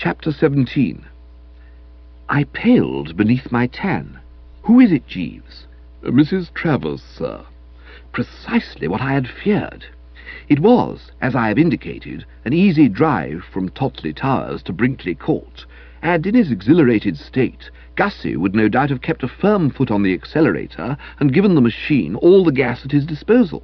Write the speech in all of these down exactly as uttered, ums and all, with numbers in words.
Chapter seventeen. I paled beneath my tan. Who is it, Jeeves? Uh, Missus Travers, sir. Precisely what I had feared. It was, as I have indicated, an easy drive from Totley Towers to Brinkley Court, and in his exhilarated state, Gussie would no doubt have kept a firm foot on the accelerator and given the machine all the gas at his disposal.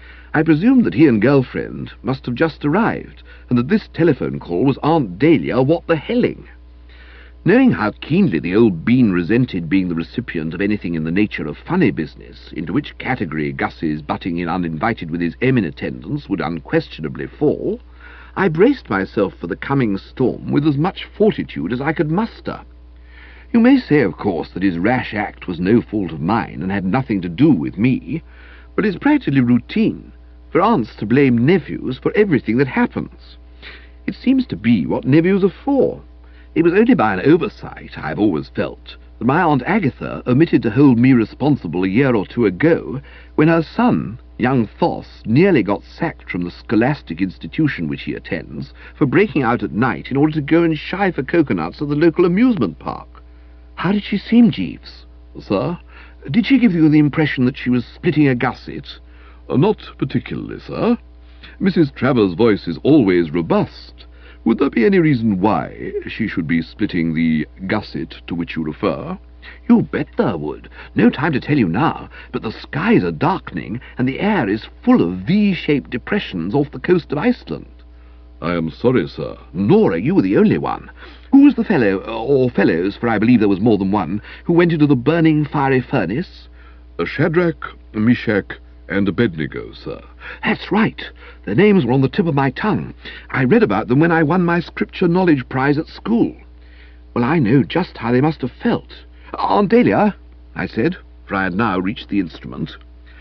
I presumed that he and girlfriend must have just arrived, and that this telephone call was Aunt Dahlia what the helling. Knowing how keenly the old bean resented being the recipient of anything in the nature of funny business, into which category Gussie's butting in uninvited with his Emin attendance would unquestionably fall, I braced myself for the coming storm with as much fortitude as I could muster. You may say, of course, that his rash act was no fault of mine and had nothing to do with me, but it's practically routine for aunts to blame nephews for everything that happens. It seems to be what nephews are for. It was only by an oversight, I have always felt, that my Aunt Agatha omitted to hold me responsible a year or two ago, when her son, young Thos, nearly got sacked from the scholastic institution which he attends for breaking out at night in order to go and shy for coconuts at the local amusement park. How did she seem, Jeeves? Sir? Did she give you the impression that she was splitting a gusset? Uh, not particularly, sir. Missus Travers' voice is always robust. Would there be any reason why she should be splitting the gusset to which you refer? You bet there would. No time to tell you now, but the skies are darkening, and the air is full of V-shaped depressions off the coast of Iceland. I am sorry, sir. Nor are you the only one. Who was the fellow, or fellows, for I believe there was more than one, who went into the burning fiery furnace? Uh, Shadrach, Meshach, and Abednego, sir. That's right. Their names were on the tip of my tongue. I read about them when I won my Scripture Knowledge Prize at school. Well, I know just how they must have felt. Aunt Dahlia, I said, for I had now reached the instrument.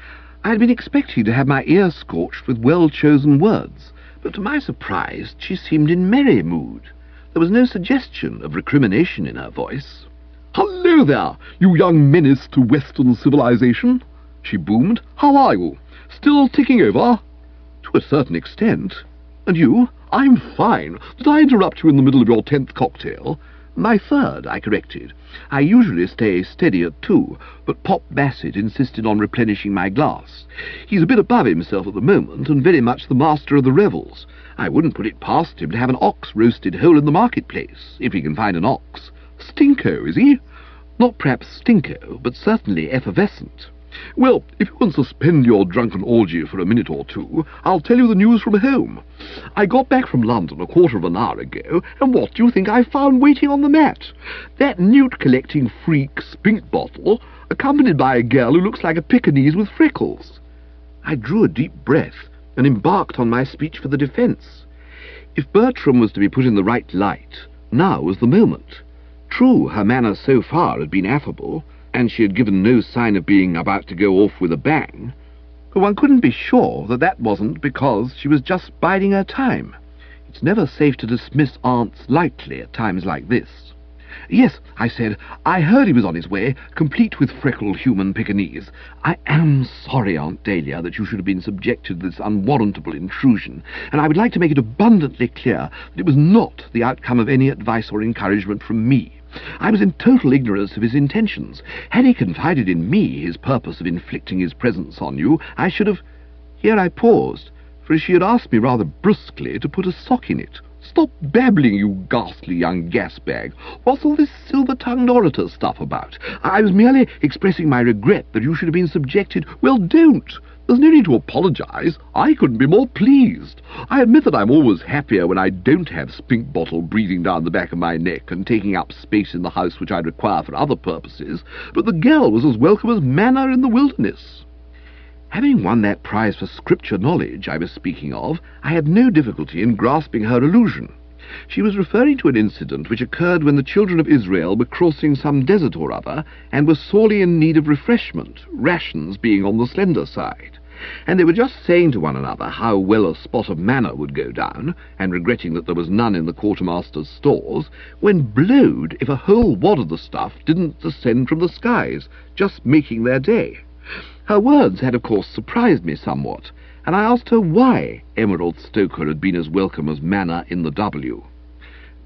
I had been expecting to have my ears scorched with well-chosen words, but to my surprise she seemed in merry mood. There was no suggestion of recrimination in her voice. "Hello there, you young menace to Western civilization," she boomed. "How are you? Still ticking over?" "To a certain extent. And you?" "I'm fine. Did I interrupt you in the middle of your tenth cocktail?" "My third," I corrected. I usually stay steady at two, but Pop Bassett insisted on replenishing my glass. He's a bit above himself at the moment, and very much the master of the revels. I wouldn't put it past him to have an ox roasted whole in the marketplace, if he can find an ox. Stinko, is he? Not perhaps stinko, but certainly effervescent. Well, if you can suspend your drunken orgy for a minute or two, I'll tell you the news from home. I got back from London a quarter of an hour ago, and what do you think I found waiting on the mat? That newt-collecting freak, Spinkbottle, accompanied by a girl who looks like a Pekingese with freckles. I drew a deep breath and embarked on my speech for the defence. If Bertram was to be put in the right light, now was the moment. True, her manner so far had been affable, and she had given no sign of being about to go off with a bang, but one couldn't be sure that that wasn't because she was just biding her time. It's never safe to dismiss aunts lightly at times like this. "Yes," I said, "I heard he was on his way, complete with freckled human Pekingese. I am sorry, Aunt Dahlia, that you should have been subjected to this unwarrantable intrusion, and I would like to make it abundantly clear that it was not the outcome of any advice or encouragement from me. I was in total ignorance of his intentions. Had he confided in me his purpose of inflicting his presence on you, I should have—" Here I paused, for she had asked me rather brusquely to put a sock in it. "Stop babbling, you ghastly young gas-bag. What's all this silver-tongued orator stuff about? I was merely expressing my regret that you should have been subjected—" "Well, don't. There's no need to apologize. I couldn't be more pleased. I admit that I'm always happier when I don't have Spinkbottle breathing down the back of my neck and taking up space in the house which I require for other purposes, but the girl was as welcome as manna in the wilderness." Having won that prize for Scripture Knowledge I was speaking of, I had no difficulty in grasping her allusion. She was referring to an incident which occurred when the children of Israel were crossing some desert or other, and were sorely in need of refreshment, rations being on the slender side. And they were just saying to one another how well a spot of manna would go down, and regretting that there was none in the quartermaster's stores, when blowed if a whole wad of the stuff didn't descend from the skies, just making their day. Her words had, of course, surprised me somewhat, and I asked her why Emerald Stoker had been as welcome as manna in the W.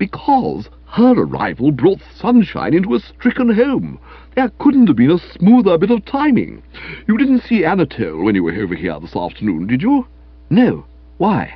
Because her arrival brought sunshine into a stricken home. There couldn't have been a smoother bit of timing. You didn't see Anatole when you were over here this afternoon, did you? No. Why?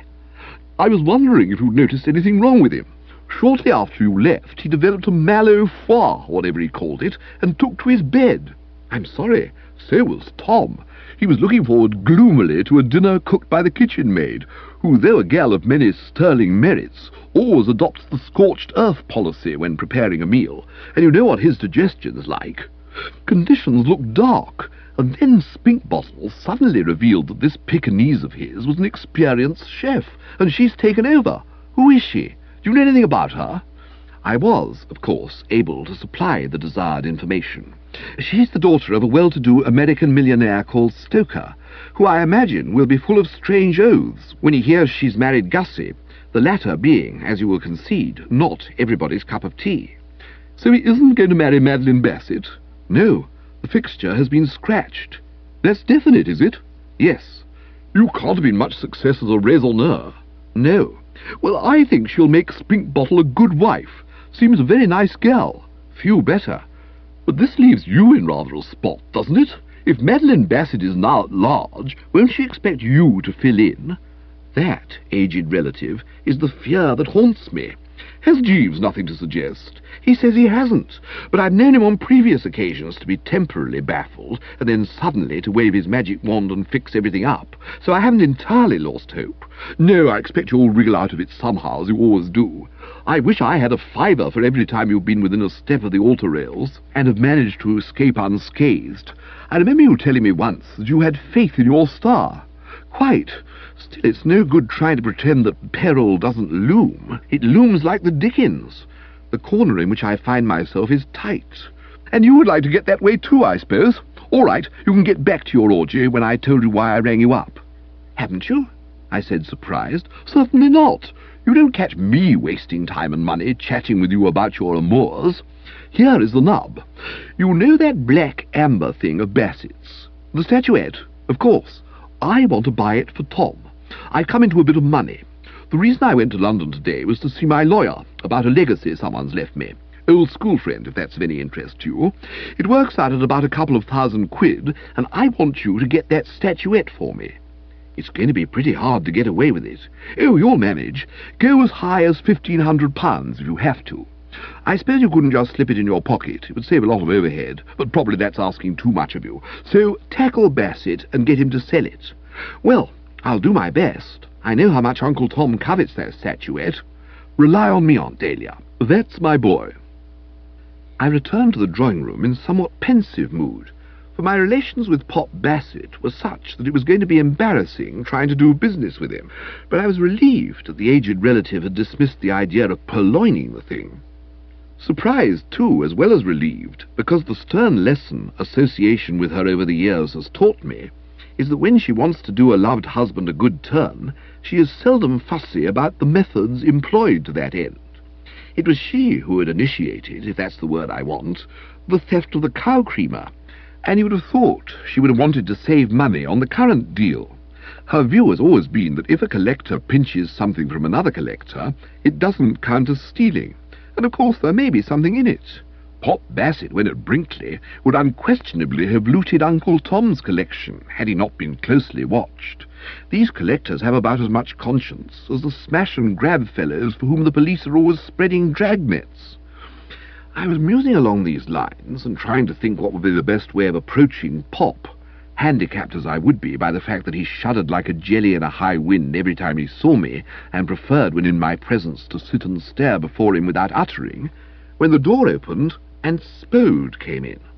I was wondering if you'd noticed anything wrong with him. Shortly after you left, he developed a malleau foie, whatever he called it, and took to his bed. I'm sorry, so was Tom. He was looking forward gloomily to a dinner cooked by the kitchen maid, who, though a gal of many sterling merits, always adopts the scorched earth policy when preparing a meal, and you know what his digestion's like. Conditions looked dark, and then Spinkbottle suddenly revealed that this Pekingese of his was an experienced chef, and she's taken over. Who is she? Do you know anything about her? I was, of course, able to supply the desired information. She's the daughter of a well-to-do American millionaire called Stoker, who I imagine will be full of strange oaths when he hears she's married Gussie, the latter being, as you will concede, not everybody's cup of tea. So he isn't going to marry Madeline Bassett? No, the fixture has been scratched. That's definite, is it? Yes. You can't have been much success as a raisonneur. No. Well, I think she'll make Spinkbottle a good wife. Seems a very nice gal. Few better. But this leaves you in rather a spot, doesn't it? If Madeline Bassett is now at large, won't she expect you to fill in? That, aged relative, is the fear that haunts me. Has Jeeves nothing to suggest? He says he hasn't, but I've known him on previous occasions to be temporarily baffled, and then suddenly to wave his magic wand and fix everything up, so I haven't entirely lost hope. No, I expect you'll wriggle out of it somehow, as you always do. I wish I had a fiver for every time you've been within a step of the altar rails, and have managed to escape unscathed. I remember you telling me once that you had faith in your star. Quite. Still, it's no good trying to pretend that peril doesn't loom. It looms like the dickens. The corner in which I find myself is tight. And you would like to get that way too, I suppose? All right, you can get back to your orgy when I told you why I rang you up. Haven't you? I said, surprised. Certainly not. You don't catch me wasting time and money chatting with you about your amours. Here is the nub. You know that black amber thing of Bassett's? The statuette? Of course. I want to buy it for Tom. I've come into a bit of money. The reason I went to London today was to see my lawyer about a legacy someone's left me. Old school friend, if that's of any interest to you. It works out at about a couple of thousand quid, and I want you to get that statuette for me. It's going to be pretty hard to get away with it. Oh, you'll manage. Go as high as fifteen hundred pounds if you have to. I suppose you couldn't just slip it in your pocket. It would save a lot of overhead, but probably that's asking too much of you. So tackle Bassett and get him to sell it. Well, I'll do my best. I know how much Uncle Tom covets that statuette. Rely on me, Aunt Dahlia. That's my boy. I returned to the drawing-room in somewhat pensive mood, for my relations with Pop Bassett were such that it was going to be embarrassing trying to do business with him, but I was relieved that the aged relative had dismissed the idea of purloining the thing. Surprised, too, as well as relieved, because the stern lesson association with her over the years has taught me is that when she wants to do a loved husband a good turn, she is seldom fussy about the methods employed to that end. It was she who had initiated, if that's the word I want, the theft of the cow creamer, and you would have thought she would have wanted to save money on the current deal. Her view has always been that if a collector pinches something from another collector, it doesn't count as stealing, and of course there may be something in it. Pop Bassett, when at Brinkley, would unquestionably have looted Uncle Tom's collection, had he not been closely watched. These collectors have about as much conscience as the smash-and-grab fellows for whom the police are always spreading dragnets. I was musing along these lines and trying to think what would be the best way of approaching Pop, handicapped as I would be by the fact that he shuddered like a jelly in a high wind every time he saw me, and preferred when in my presence to sit and stare before him without uttering, when the door opened and Spode came in.